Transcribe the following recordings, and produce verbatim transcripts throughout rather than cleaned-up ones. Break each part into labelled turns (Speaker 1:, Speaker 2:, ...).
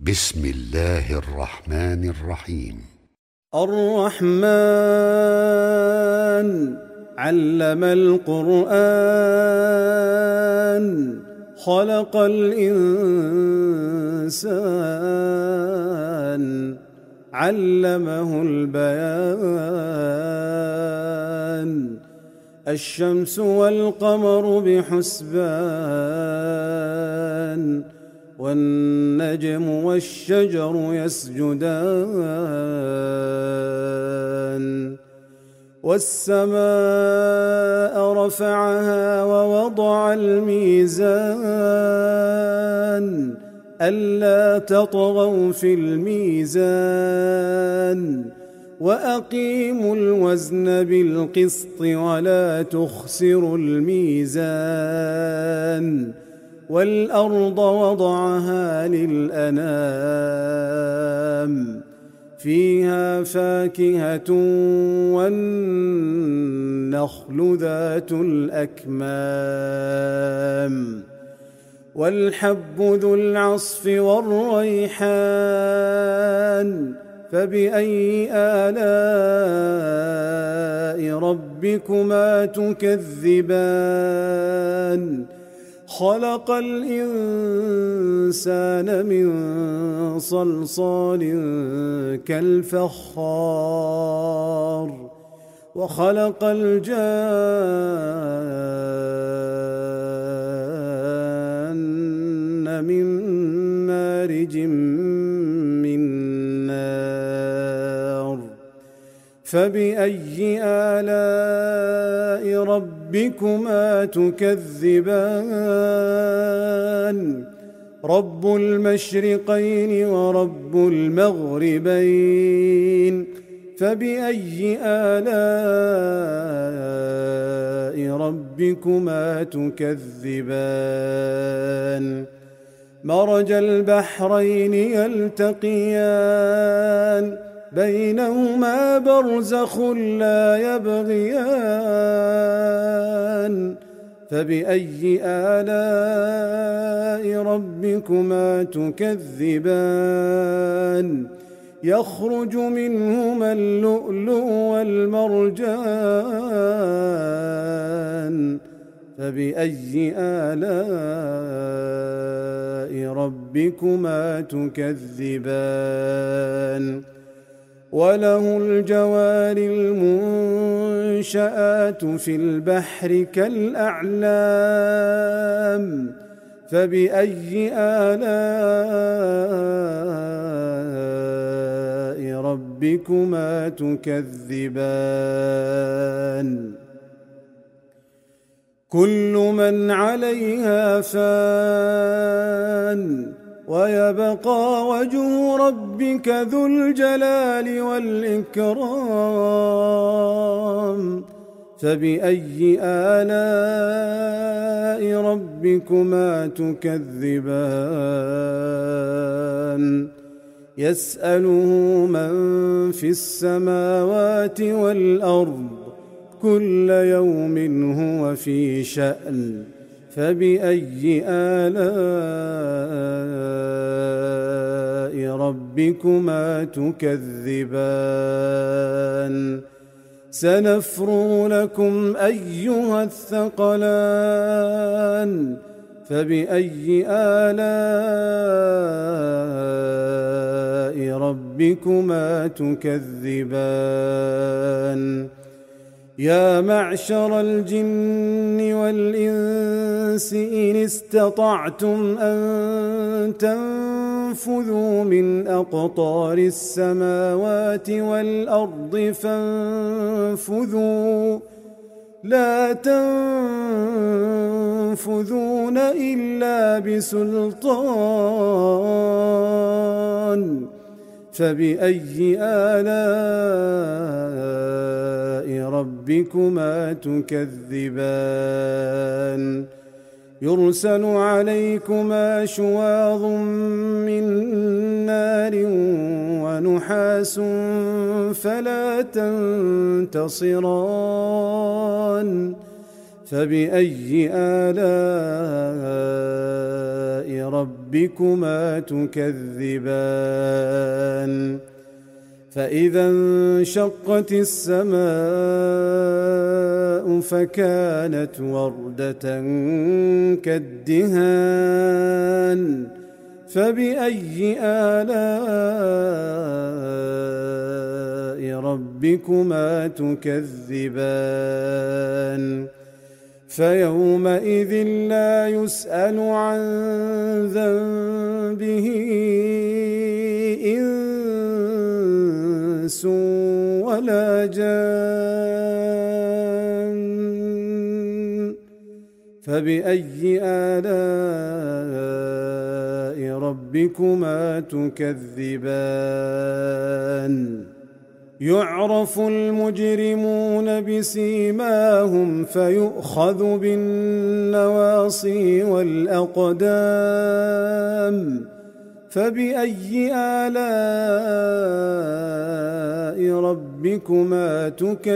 Speaker 1: بسم الله الرحمن الرحيم.
Speaker 2: الرحمن علم القرآن خلق الإنسان علمه البيان الشمس والقمر بحسبان والنجم والشجر يسجدان والسماء رفعها ووضع الميزان ألا تطغوا في الميزان وأقيموا الوزن بالقسط ولا تخسروا الميزان والأرض وضعها للأنام فيها فاكهة والنخل ذات الأكمام والحب ذو العصف والريحان فبأي آلاء ربكما تكذبان خلق الإنسان من صلصال كالفخار وخلق الجان من مارج من نار فبأي آلاء ربكما تكذبان رب المشرقين ورب المغربين فبأي آلاء ربكما تكذبان مرج البحرين يلتقيان بينهما برزخ لا يبغيان فبأي آلاء ربكما تكذبان يخرج منهما اللؤلؤ والمرجان فبأي آلاء ربكما تكذبان وله الجوار المنشآت في البحر كالأعلام فبأي آلاء ربكما تكذبان كل من عليها فان ويبقى وجه ربك ذو الجلال والإكرام فبأي آلاء ربكما تكذبان يسأله من في السماوات والأرض كل يوم هو في شأن فبأي آلاء ربكما تكذبان سنفرغ لكم أيها الثقلان فبأي آلاء ربكما تكذبان يا معشر الجن والإنس إن استطعتم أن تنفذوا من أقطار السماوات والأرض فانفذوا لا تنفذون إلا بسلطان فبأي آلاء ربكما تكذبان يرسل عليكما شواظ من نار ونحاس فلا تنتصران فبأي آلاء ربكما ربكما تكذبان فإذا انشقت السماء فكانت وردة كالدهان فبأي آلاء ربكما تكذبان فيومئذ لا يسأل عن ذنبه إنس ولا جان فبأي آلاء ربكما تكذبان يعرف المجرمون بسيماهم فيؤخذ بالنواصي والأقدام فبأي آلاء ربكما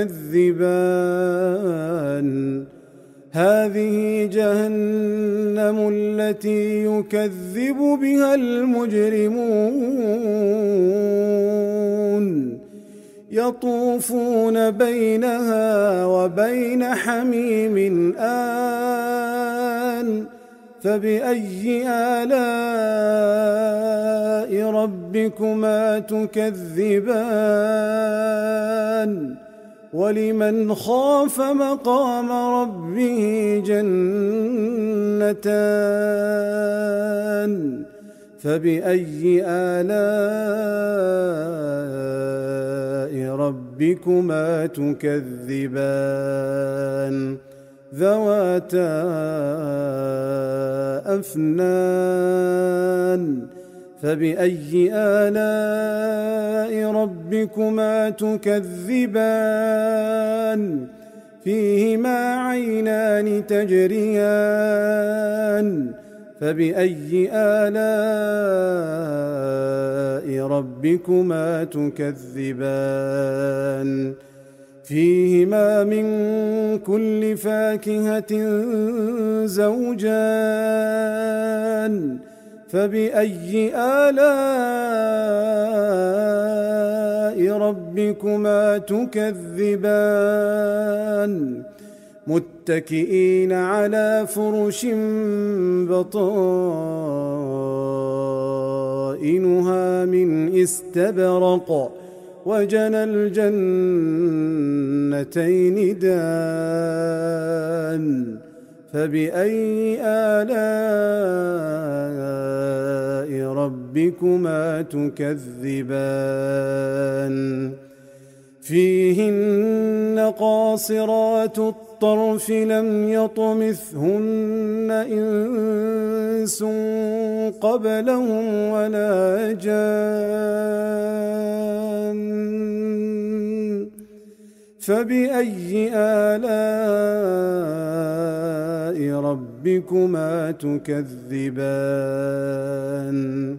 Speaker 2: تكذبان هذه جهنم التي يكذب بها المجرمون يطوفون بينها وبين حميم آن فبأي آلاء ربكما تكذبان ولمن خاف مقام ربه جنتان فبأي آلاء ربكما تكذبان ذواتا أفنان فبأي آلاء ربكما تكذبان فيهما عينان تجريان فبأي آلاء ربكما تكذبان فيهما من كل فاكهة زوجان فبأي آلاء ربكما تكذبان متكئين على فرش بطائنها من استبرق وجنى الجنتين دان فبأي آلاء ربكما تكذبان فيهن قاصرات الطرف لم يطمثهن إنس قبلهم ولا جان فبأي آلاء ربكما تكذبان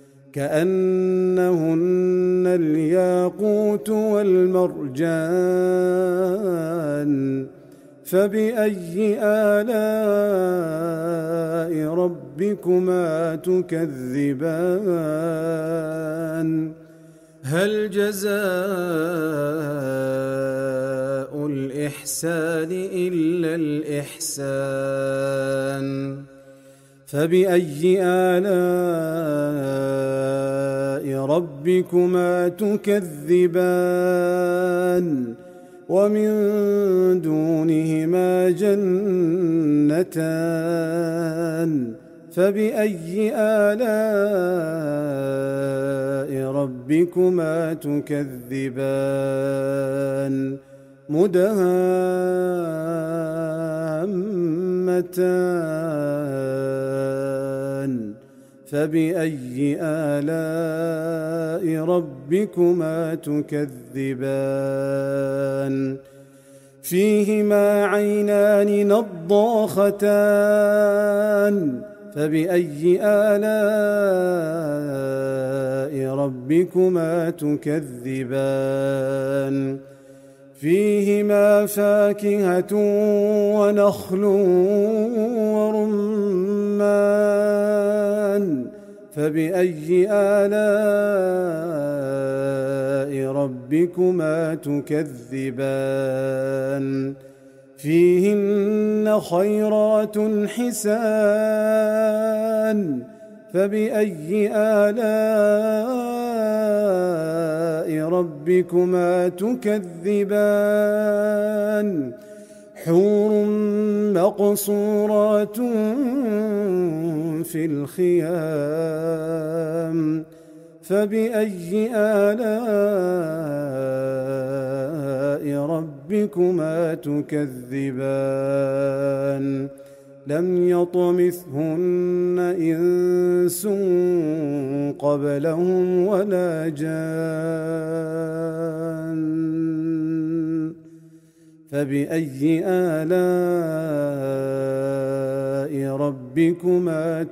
Speaker 2: كأنهن الياقوت والمرجان فبأي آلاء ربكما تكذبان هل جزاء الإحسان إلا الإحسان فبأي آلاء ربكما تكذبان ومن دونهما جنتان فبأي آلاء ربكما تكذبان مدهامتان فبأي آلاء ربكما تكذبان فيهما عينان نضاختان فبأي آلاء ربكما تكذبان فيهما فاكهة ونخل ورمان فبأي آلاء ربكما تكذبان فيهن خيرات حسان فبأي آلاء ربكما تكذبان حور مقصورات في الخيام فبأي آلاء ربكما تكذبان لم يطمثهن إنس قبلهم ولا جان فبأي آلاء ربكما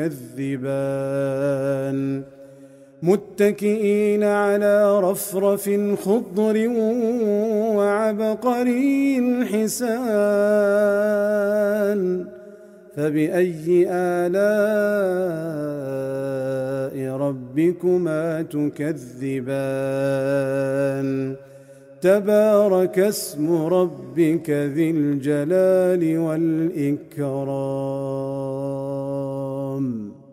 Speaker 2: تكذبان متكئين على رفرف خضر وعبقري حسان فبأي آلاء ربكما تكذبان تبارك اسم ربك ذي الجلال والإكرام.